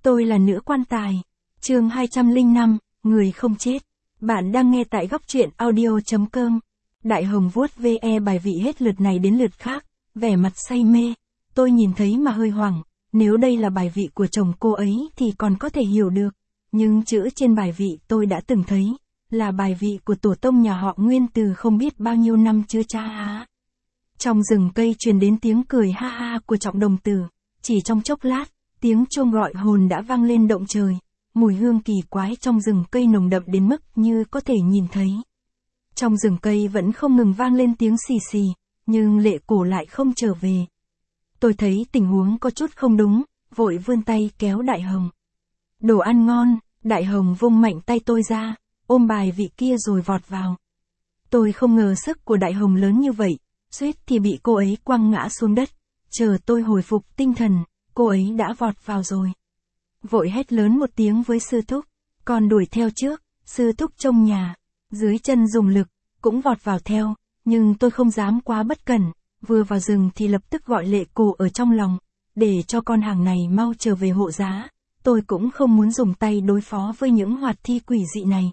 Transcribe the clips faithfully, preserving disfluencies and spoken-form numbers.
Tôi là nữ quan tài. Chương hai trăm lẻ năm, người không chết. Bạn đang nghe tại góc truyện audio chấm com. Đại Hồng vuốt ve bài vị hết lượt này đến lượt khác, vẻ mặt say mê. Tôi nhìn thấy mà hơi hoảng, nếu đây là bài vị của chồng cô ấy thì còn có thể hiểu được. Nhưng chữ trên bài vị tôi đã từng thấy, là bài vị của tổ tông nhà họ Nguyên từ không biết bao nhiêu năm chưa cha há. Trong rừng cây truyền đến tiếng cười ha ha của Trọng Đồng Tử, chỉ trong chốc lát, tiếng chuông gọi hồn đã vang lên động trời, mùi hương kỳ quái trong rừng cây nồng đậm đến mức như có thể nhìn thấy. Trong rừng cây vẫn không ngừng vang lên tiếng xì xì, nhưng Lệ Cổ lại không trở về. Tôi thấy tình huống có chút không đúng, vội vươn tay kéo Đại Hồng. Đồ ăn ngon, Đại Hồng vung mạnh tay tôi ra, ôm bài vị kia rồi vọt vào. Tôi không ngờ sức của Đại Hồng lớn như vậy, suýt thì bị cô ấy quăng ngã xuống đất. Chờ tôi hồi phục tinh thần, cô ấy đã vọt vào rồi. Vội hét lớn một tiếng với sư thúc, còn đuổi theo trước. Sư thúc trông nhà, dưới chân dùng lực, cũng vọt vào theo, nhưng tôi không dám quá bất cẩn, vừa vào rừng thì lập tức gọi Lệ Cổ ở trong lòng, để cho con hàng này mau trở về hộ giá. Tôi cũng không muốn dùng tay đối phó với những hoạt thi quỷ dị này.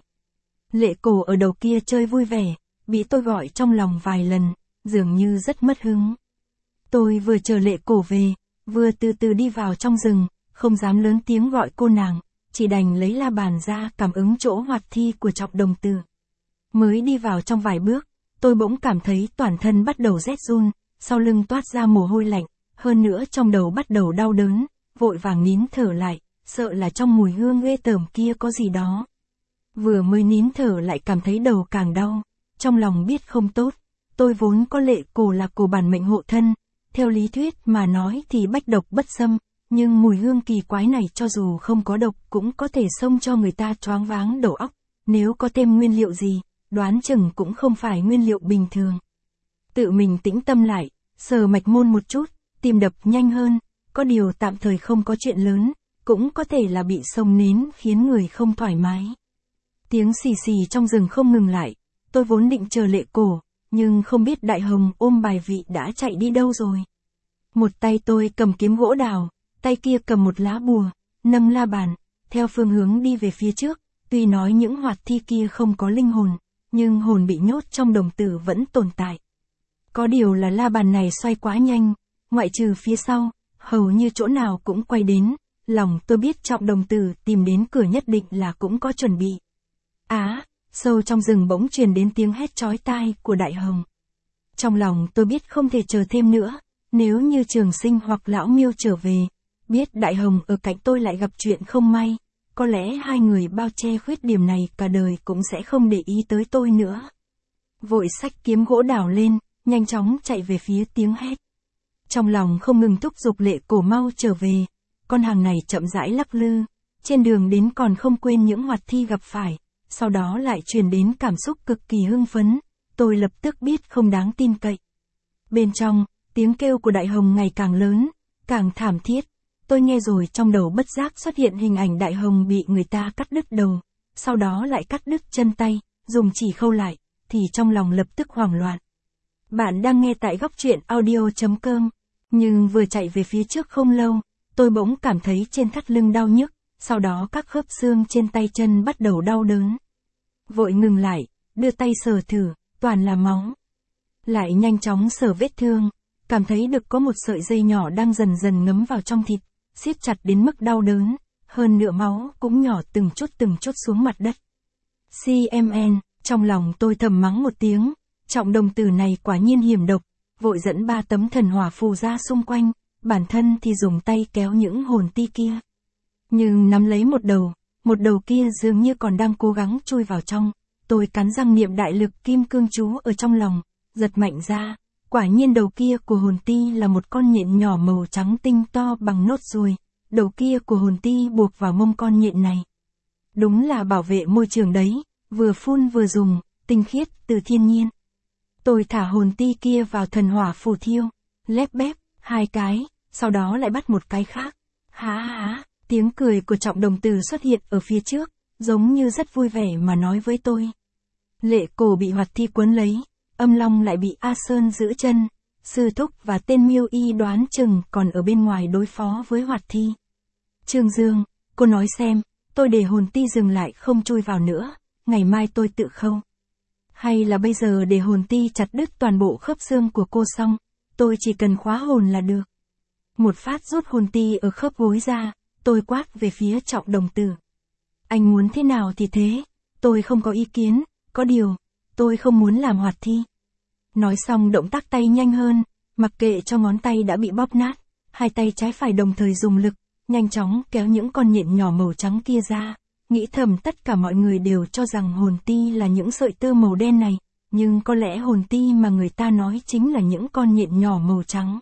Lệ Cổ ở đầu kia chơi vui vẻ, bị tôi gọi trong lòng vài lần, dường như rất mất hứng. Tôi vừa chờ Lệ Cổ về, vừa từ từ đi vào trong rừng, không dám lớn tiếng gọi cô nàng, chỉ đành lấy la bàn ra cảm ứng chỗ hoạt thi của Trọng Đồng Tử. Mới đi vào trong vài bước, tôi bỗng cảm thấy toàn thân bắt đầu rét run, sau lưng toát ra mồ hôi lạnh, hơn nữa trong đầu bắt đầu đau đớn, vội vàng nín thở lại, sợ là trong mùi hương ghê tởm kia có gì đó. Vừa mới nín thở lại cảm thấy đầu càng đau, trong lòng biết không tốt. Tôi vốn có Lệ Cổ là cổ bản mệnh hộ thân, theo lý thuyết mà nói thì bách độc bất xâm, nhưng mùi hương kỳ quái này cho dù không có độc cũng có thể xông cho người ta choáng váng đầu óc, nếu có thêm nguyên liệu gì, đoán chừng cũng không phải nguyên liệu bình thường. Tự mình tĩnh tâm lại, sờ mạch môn một chút, tim đập nhanh hơn, có điều tạm thời không có chuyện lớn, cũng có thể là bị xông nến khiến người không thoải mái. Tiếng xì xì trong rừng không ngừng lại, tôi vốn định chờ Lệ Cổ, nhưng không biết Đại Hồng ôm bài vị đã chạy đi đâu rồi. Một tay tôi cầm kiếm gỗ đào, tay kia cầm một lá bùa, nâng la bàn, theo phương hướng đi về phía trước. Tuy nói những hoạt thi kia không có linh hồn, nhưng hồn bị nhốt trong đồng tử vẫn tồn tại. Có điều là la bàn này xoay quá nhanh, ngoại trừ phía sau, hầu như chỗ nào cũng quay đến. Lòng tôi biết Trọng Đồng Tử tìm đến cửa nhất định là cũng có chuẩn bị. Á, sâu trong rừng bỗng truyền đến tiếng hét chói tai của Đại Hồng. Trong lòng tôi biết không thể chờ thêm nữa, nếu như Trường Sinh hoặc Lão Miêu trở về, biết Đại Hồng ở cạnh tôi lại gặp chuyện không may, có lẽ hai người bao che khuyết điểm này cả đời cũng sẽ không để ý tới tôi nữa. Vội xách kiếm gỗ đào lên, nhanh chóng chạy về phía tiếng hét. Trong lòng không ngừng thúc giục Lệ Cổ mau trở về, con hàng này chậm rãi lắc lư, trên đường đến còn không quên những hoạt thi gặp phải, sau đó lại truyền đến cảm xúc cực kỳ hưng phấn, tôi lập tức biết không đáng tin cậy. Bên trong, tiếng kêu của Đại Hồng ngày càng lớn, càng thảm thiết. Tôi nghe rồi trong đầu bất giác xuất hiện hình ảnh Đại Hồng bị người ta cắt đứt đầu, sau đó lại cắt đứt chân tay, dùng chỉ khâu lại, thì trong lòng lập tức hoảng loạn. Bạn đang nghe tại góc truyện audio chấm com, nhưng vừa chạy về phía trước không lâu, tôi bỗng cảm thấy trên thắt lưng đau nhức, sau đó các khớp xương trên tay chân bắt đầu đau đớn. Vội ngừng lại, đưa tay sờ thử, toàn là máu. Lại nhanh chóng sờ vết thương, cảm thấy được có một sợi dây nhỏ đang dần dần ngấm vào trong thịt, siết chặt đến mức đau đớn, hơn nữa máu cũng nhỏ từng chút từng chút xuống mặt đất. xê em en, trong lòng tôi thầm mắng một tiếng, Trọng Đồng Tử này quả nhiên hiểm độc, vội dẫn ba tấm thần hỏa phù ra xung quanh, bản thân thì dùng tay kéo những hồn ti kia. Nhưng nắm lấy một đầu, một đầu kia dường như còn đang cố gắng chui vào trong, tôi cắn răng niệm đại lực kim cương chú ở trong lòng, giật mạnh ra, quả nhiên đầu kia của hồn ti là một con nhện nhỏ màu trắng tinh to bằng nốt ruồi, đầu kia của hồn ti buộc vào mông con nhện này. Đúng là bảo vệ môi trường đấy, vừa phun vừa dùng, tinh khiết từ thiên nhiên. Tôi thả hồn ti kia vào thần hỏa phù thiêu, lép bép, hai cái, sau đó lại bắt một cái khác. Há há, tiếng cười của Trọng Đồng Tử xuất hiện ở phía trước, giống như rất vui vẻ mà nói với tôi. Lệ Cổ bị hoạt thi quấn lấy, Âm Long lại bị A Sơn giữ chân, Sư Thúc và tên Miêu Y đoán chừng còn ở bên ngoài đối phó với hoạt thi. Trương Dương, Cô nói xem, tôi để hồn ti dừng lại không chui vào nữa, ngày mai tôi tự khâu. Hay là bây giờ để hồn ti chặt đứt toàn bộ khớp xương của cô xong, tôi chỉ cần khóa hồn là được. Một phát rút hồn ti ở khớp gối ra, tôi quát về phía Trọng Đồng Tử. Anh muốn thế nào thì thế, tôi không có ý kiến, có điều, tôi không muốn làm hoạt thi. Nói xong động tác tay nhanh hơn, mặc kệ cho ngón tay đã bị bóp nát, hai tay trái phải đồng thời dùng lực, nhanh chóng kéo những con nhện nhỏ màu trắng kia ra, nghĩ thầm tất cả mọi người đều cho rằng hồn ti là những sợi tơ màu đen này, nhưng có lẽ hồn ti mà người ta nói chính là những con nhện nhỏ màu trắng.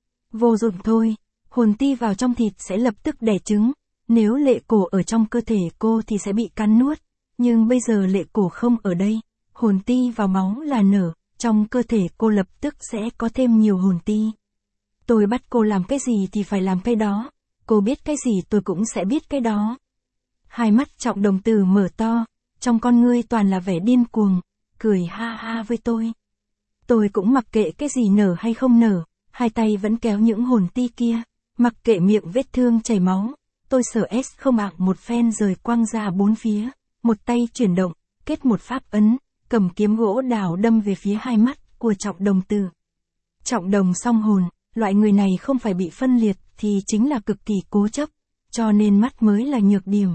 Vô dụng thôi, hồn ti vào trong thịt sẽ lập tức đẻ trứng, nếu Lệ Cổ ở trong cơ thể cô thì sẽ bị cắn nuốt, nhưng bây giờ Lệ Cổ không ở đây, hồn ti vào máu là nở, trong cơ thể cô lập tức sẽ có thêm nhiều hồn ti. Tôi bắt cô làm cái gì thì phải làm cái đó, cô biết cái gì tôi cũng sẽ biết cái đó. Hai mắt Trọng Đồng Tử mở to, trong con ngươi toàn là vẻ điên cuồng, cười ha ha với tôi. Tôi cũng mặc kệ cái gì nở hay không nở, hai tay vẫn kéo những hồn ti kia, mặc kệ miệng vết thương chảy máu, tôi sở S không ạng một phen rời quăng ra bốn phía, một tay chuyển động, kết một pháp ấn, cầm kiếm gỗ đào đâm về phía hai mắt của Trọng Đồng Tử. Trọng Đồng song hồn, loại người này không phải bị phân liệt thì chính là cực kỳ cố chấp, cho nên mắt mới là nhược điểm.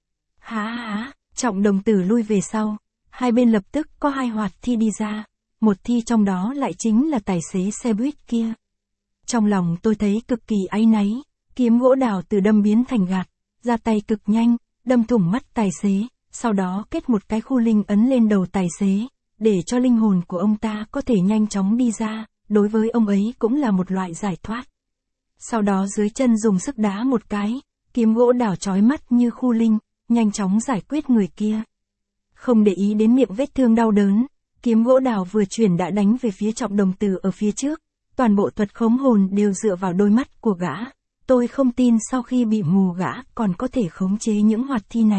Há há, Trọng Đồng Tử lui về sau, hai bên lập tức có hai hoạt thi đi ra, một thi trong đó lại chính là tài xế xe buýt kia. Trong lòng tôi thấy cực kỳ áy náy, kiếm gỗ đào từ đâm biến thành gạt, ra tay cực nhanh, đâm thủng mắt tài xế, sau đó kết một cái khu linh ấn lên đầu tài xế, để cho linh hồn của ông ta có thể nhanh chóng đi ra, đối với ông ấy cũng là một loại giải thoát. Sau đó dưới chân dùng sức đá một cái, kiếm gỗ đào chói mắt như khu linh, nhanh chóng giải quyết người kia. Không để ý đến miệng vết thương đau đớn, kiếm gỗ đào vừa chuyển đã đánh về phía Trọng Đồng Tử ở phía trước, toàn bộ thuật khống hồn đều dựa vào đôi mắt của gã. Tôi không tin sau khi bị mù gã còn có thể khống chế những hoạt thi này.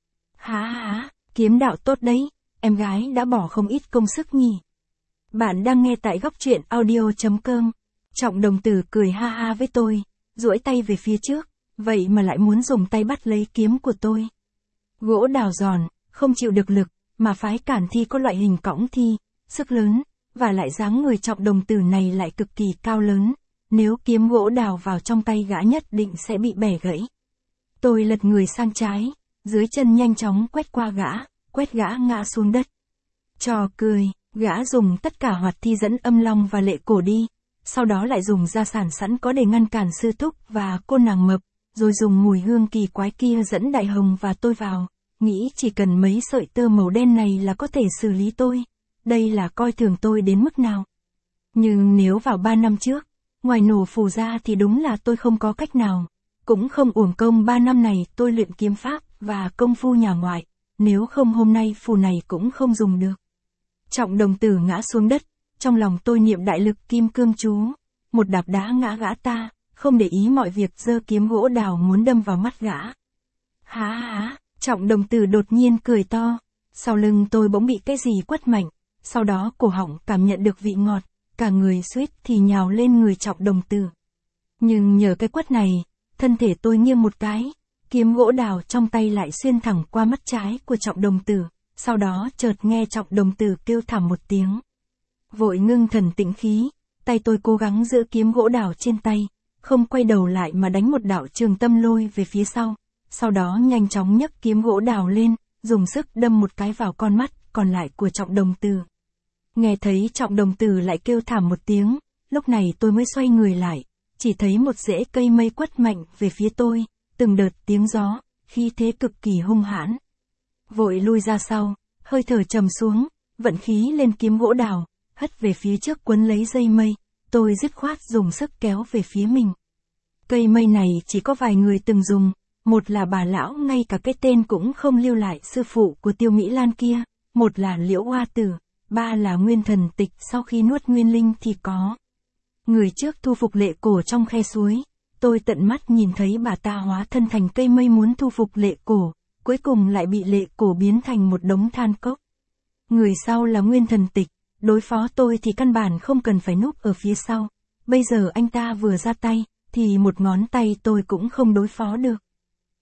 Há há, kiếm đạo tốt đấy, em gái đã bỏ không ít công sức nhỉ. Bạn đang nghe tại góc truyện audio chấm com. Trọng Đồng Tử cười ha ha với tôi, duỗi tay về phía trước, vậy mà lại muốn dùng tay bắt lấy kiếm của tôi. Gỗ đào giòn, không chịu được lực, mà phái cản thi có loại hình cõng thi, sức lớn, và lại dáng người Trọng Đồng Tử này lại cực kỳ cao lớn. Nếu kiếm gỗ đào vào trong tay gã nhất định sẽ bị bẻ gãy. Tôi lật người sang trái, dưới chân nhanh chóng quét qua gã, quét gã ngã xuống đất. Trò cười, gã dùng tất cả hoạt thi dẫn Âm Long và Lệ Cổ đi, sau đó lại dùng gia sản sẵn có để ngăn cản Sư Thúc và cô nàng mập, rồi dùng mùi hương kỳ quái kia dẫn Đại Hồng và tôi vào, nghĩ chỉ cần mấy sợi tơ màu đen này là có thể xử lý tôi. Đây là coi thường tôi đến mức nào. Nhưng nếu vào ba năm trước, ngoài nổ phù ra thì đúng là tôi không có cách nào, cũng không uổng công ba năm này tôi luyện kiếm pháp và công phu nhà ngoại, nếu không hôm nay phù này cũng không dùng được. Trọng Đồng Tử ngã xuống đất, trong lòng tôi niệm đại lực kim cương chú, một đạp đá ngã gã ta, không để ý mọi việc giơ kiếm gỗ đào muốn đâm vào mắt gã. Há há, Trọng Đồng Tử đột nhiên cười to, sau lưng tôi bỗng bị cái gì quất mạnh, sau đó cổ họng cảm nhận được vị ngọt, cả người suýt thì nhào lên người Trọng Đồng Tử. Nhưng nhờ cái quất này, thân thể tôi nghiêng một cái, kiếm gỗ đào trong tay lại xuyên thẳng qua mắt trái của Trọng Đồng Tử, sau đó chợt nghe Trọng Đồng Tử kêu thảm một tiếng. Vội ngưng thần tĩnh khí, tay tôi cố gắng giữ kiếm gỗ đào trên tay, không quay đầu lại mà đánh một đạo trường tâm lôi về phía sau, sau đó nhanh chóng nhấc kiếm gỗ đào lên, dùng sức đâm một cái vào con mắt còn lại của Trọng Đồng Tử. Nghe thấy Trọng Đồng Tử lại kêu thảm một tiếng, lúc này tôi mới xoay người lại, chỉ thấy một rễ cây mây quất mạnh về phía tôi, từng đợt tiếng gió, khí thế cực kỳ hung hãn. Vội lui ra sau, hơi thở trầm xuống, vận khí lên kiếm gỗ đào, hất về phía trước quấn lấy dây mây, tôi dứt khoát dùng sức kéo về phía mình. Cây mây này chỉ có vài người từng dùng, một là bà lão ngay cả cái tên cũng không lưu lại sư phụ của Tiêu Mỹ Lan kia, một là Liễu Hoa Tử, ba là Nguyên Thần Tịch sau khi nuốt nguyên linh thì có. Người trước thu phục Lệ Cổ trong khe suối, tôi tận mắt nhìn thấy bà ta hóa thân thành cây mây muốn thu phục Lệ Cổ, cuối cùng lại bị Lệ Cổ biến thành một đống than cốc. Người sau là Nguyên Thần Tịch, đối phó tôi thì căn bản không cần phải núp ở phía sau, bây giờ anh ta vừa ra tay, thì một ngón tay tôi cũng không đối phó được.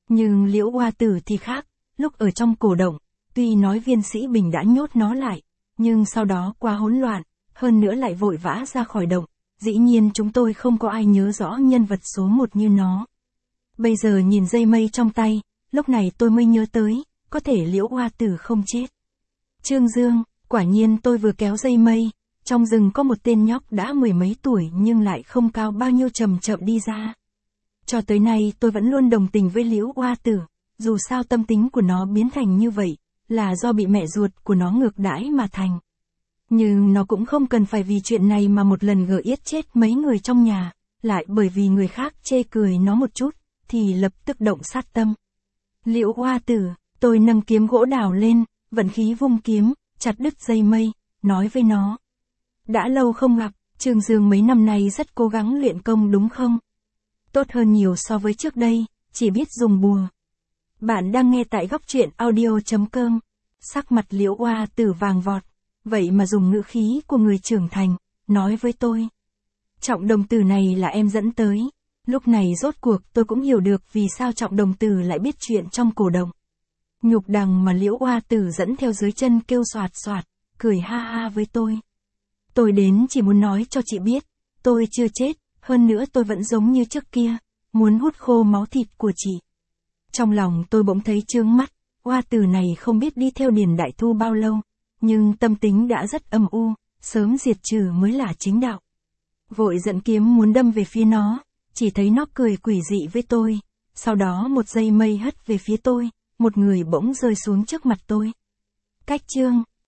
Nhưng Liễu Hoa Tử thì khác, lúc ở trong cổ động, tuy nói Viên Sĩ Bình đã nhốt nó lại, nhưng sau đó quá hỗn loạn, hơn nữa lại vội vã ra khỏi động, dĩ nhiên chúng tôi không có ai nhớ rõ nhân vật số một như nó. Bây giờ nhìn dây mây trong tay, lúc này tôi mới nhớ tới, có thể Liễu Hoa Tử không chết. Trương Dương, quả nhiên tôi vừa kéo dây mây, trong rừng có một tên nhóc đã mười mấy tuổi nhưng lại không cao bao nhiêu chậm chậm đi ra. Cho tới nay tôi vẫn luôn đồng tình với Liễu Hoa Tử, dù sao tâm tính của nó biến thành như vậy, là do bị mẹ ruột của nó ngược đãi mà thành. Nhưng nó cũng không cần phải vì chuyện này mà một lần gỡ yết chết mấy người trong nhà, lại bởi vì người khác chê cười nó một chút, thì lập tức động sát tâm. Liễu Hoa Tử, tôi nâng kiếm gỗ đào lên, vận khí vung kiếm, chặt đứt dây mây, nói với nó. Đã lâu không gặp, Trương Dương mấy năm nay rất cố gắng luyện công đúng không? Tốt hơn nhiều so với trước đây, chỉ biết dùng bùa. Bạn đang nghe tại góc truyện audio chấm com. Sắc mặt Liễu Hoa Tử vàng vọt, vậy mà dùng ngữ khí của người trưởng thành, nói với tôi. Trọng đồng tử này là em dẫn tới. Lúc này rốt cuộc tôi cũng hiểu được vì sao Trọng đồng tử lại biết chuyện trong cổ động. Nhục đằng mà Liễu Hoa Tử dẫn theo dưới chân kêu xoạt xoạt, cười ha ha với tôi. Tôi đến chỉ muốn nói cho chị biết, tôi chưa chết, hơn nữa tôi vẫn giống như trước kia, muốn hút khô máu thịt của chị. Trong lòng tôi bỗng thấy chướng mắt, Hoa Tử này không biết đi theo Điền Đại Thu bao lâu, nhưng tâm tính đã rất âm u, sớm diệt trừ mới là chính đạo. Vội dẫn kiếm muốn đâm về phía nó, chỉ thấy nó cười quỷ dị với tôi, sau đó một dây mây hất về phía tôi, một người bỗng rơi xuống trước mặt tôi. Cách Trương,